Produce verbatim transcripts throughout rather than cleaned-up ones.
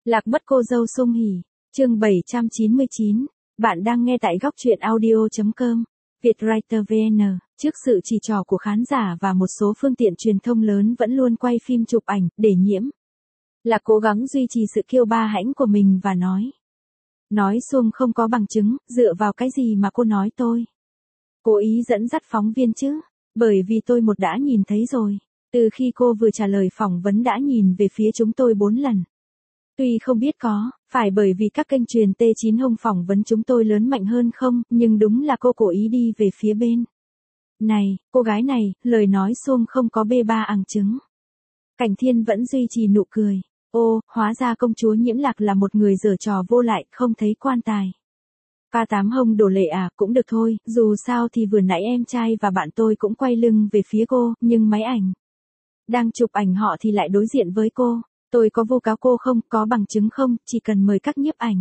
Lạc mất cô dâu Sung Hỉ, chương bảy trăm chín mươi chín. Bạn đang nghe tại góc truyện audio chấm com. Vietwriter vê en, trước sự chỉ trỏ của khán giả và một số phương tiện truyền thông lớn vẫn luôn quay phim chụp ảnh, để nhiễm. Lạc cố gắng duy trì sự kiêu ba hãnh của mình và nói. Nói Sung không có bằng chứng, dựa vào cái gì mà cô nói tôi? Cố ý dẫn dắt phóng viên chứ, bởi vì tôi một đã nhìn thấy rồi. Từ khi cô vừa trả lời phỏng vấn đã nhìn về phía chúng tôi bốn lần. Tuy không biết có, phải bởi vì các kênh truyền T chín Hồng phỏng vấn chúng tôi lớn mạnh hơn không, nhưng đúng là cô cố ý đi về phía bên. Này, cô gái này, lời nói Sung không có bê ba ằng chứng. Cảnh Thiên vẫn duy trì nụ cười. Ô, hóa ra công chúa Nhiễm Lạc là một người giở trò vô lại, không thấy quan tài. Ca tám Hồng đổ lệ à, cũng được thôi, dù sao thì vừa nãy em trai và bạn tôi cũng quay lưng về phía cô, nhưng máy ảnh đang chụp ảnh họ thì lại đối diện với cô. Tôi có vu cáo cô không, có bằng chứng không, chỉ cần mời các nhiếp ảnh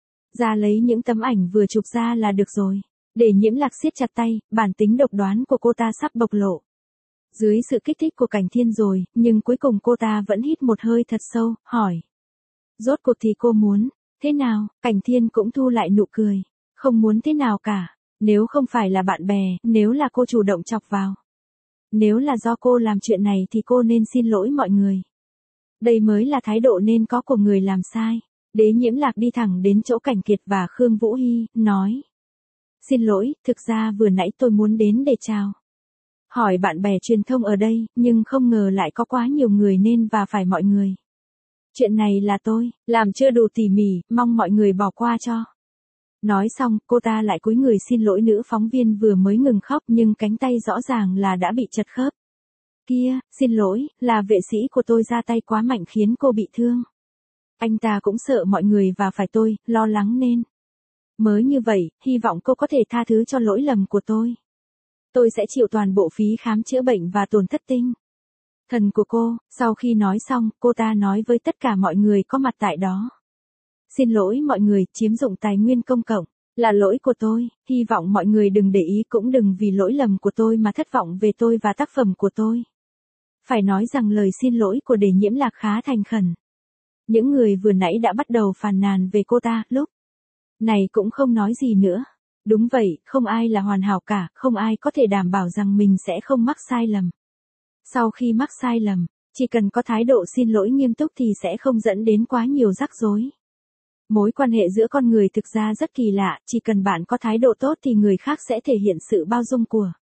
ra lấy những tấm ảnh vừa chụp ra là được rồi. Để Nhiễm Lạc siết chặt tay, bản tính độc đoán của cô ta sắp bộc lộ. Dưới sự kích thích của Cảnh Thiên rồi, nhưng cuối cùng cô ta vẫn hít một hơi thật sâu, hỏi. Rốt cuộc thì cô muốn, thế nào? Cảnh Thiên cũng thu lại nụ cười. Không muốn thế nào cả, nếu không phải là bạn bè, nếu là cô chủ động chọc vào. Nếu là do cô làm chuyện này thì cô nên xin lỗi mọi người. Đây mới là thái độ nên có của người làm sai. Đế Nhiễm Lạc đi thẳng đến chỗ Cảnh Kiệt và Khương Vũ Hy, nói. Xin lỗi, thực ra vừa nãy tôi muốn đến để chào hỏi bạn bè truyền thông ở đây, nhưng không ngờ lại có quá nhiều người nên và phải mọi người. Chuyện này là tôi, làm chưa đủ tỉ mỉ, mong mọi người bỏ qua cho. Nói xong, cô ta lại cúi người xin lỗi nữ phóng viên vừa mới ngừng khóc nhưng cánh tay rõ ràng là đã bị chật khớp. Kia, xin lỗi, là vệ sĩ của tôi ra tay quá mạnh khiến cô bị thương. Anh ta cũng sợ mọi người và phải tôi, lo lắng nên. Mới như vậy, hy vọng cô có thể tha thứ cho lỗi lầm của tôi. Tôi sẽ chịu toàn bộ phí khám chữa bệnh và tổn thất tinh thần của cô. Sau khi nói xong, cô ta nói với tất cả mọi người có mặt tại đó. Xin lỗi mọi người, chiếm dụng tài nguyên công cộng là lỗi của tôi, hy vọng mọi người đừng để ý cũng đừng vì lỗi lầm của tôi mà thất vọng về tôi và tác phẩm của tôi. Phải nói rằng lời xin lỗi của Đế Nhiễm Lạc khá thành khẩn. Những người vừa nãy đã bắt đầu phàn nàn về cô ta, lúc này cũng không nói gì nữa. Đúng vậy, không ai là hoàn hảo cả, không ai có thể đảm bảo rằng mình sẽ không mắc sai lầm. Sau khi mắc sai lầm, chỉ cần có thái độ xin lỗi nghiêm túc thì sẽ không dẫn đến quá nhiều rắc rối. Mối quan hệ giữa con người thực ra rất kỳ lạ, chỉ cần bạn có thái độ tốt thì người khác sẽ thể hiện sự bao dung của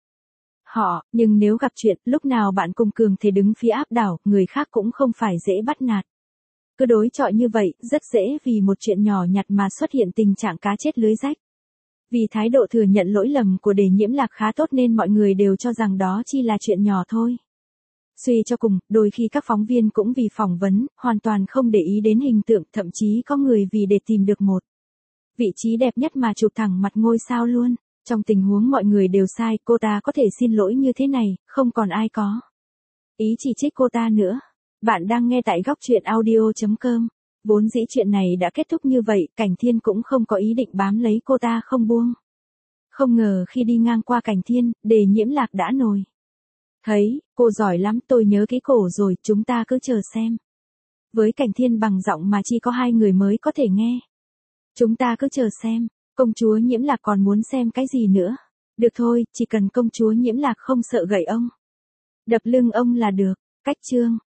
họ, nhưng nếu gặp chuyện, lúc nào bạn cùng cường thế đứng phía áp đảo, người khác cũng không phải dễ bắt nạt. Cứ đối chọi như vậy, rất dễ vì một chuyện nhỏ nhặt mà xuất hiện tình trạng cá chết lưới rách. Vì thái độ thừa nhận lỗi lầm của Đế Nhiễm Lạc khá tốt nên mọi người đều cho rằng đó chỉ là chuyện nhỏ thôi. Suy cho cùng, đôi khi các phóng viên cũng vì phỏng vấn, hoàn toàn không để ý đến hình tượng, thậm chí có người vì để tìm được một vị trí đẹp nhất mà chụp thẳng mặt ngôi sao luôn. Trong tình huống mọi người đều sai, cô ta có thể xin lỗi như thế này, không còn ai có ý chỉ trích cô ta nữa. Bạn đang nghe tại góc truyện audio chấm com. Vốn dĩ chuyện này đã kết thúc như vậy, Cảnh Thiên cũng không có ý định bám lấy cô ta không buông. Không ngờ khi đi ngang qua Cảnh Thiên, Đế Nhiễm Lạc đã nổi. Thấy, cô giỏi lắm, tôi nhớ cái cổ rồi, chúng ta cứ chờ xem. Với Cảnh Thiên bằng giọng mà chỉ có hai người mới có thể nghe. Chúng ta cứ chờ xem, công chúa Nhiễm Lạc còn muốn xem cái gì nữa. Được thôi, chỉ cần công chúa Nhiễm Lạc không sợ gậy ông đập lưng ông là được. Cách chương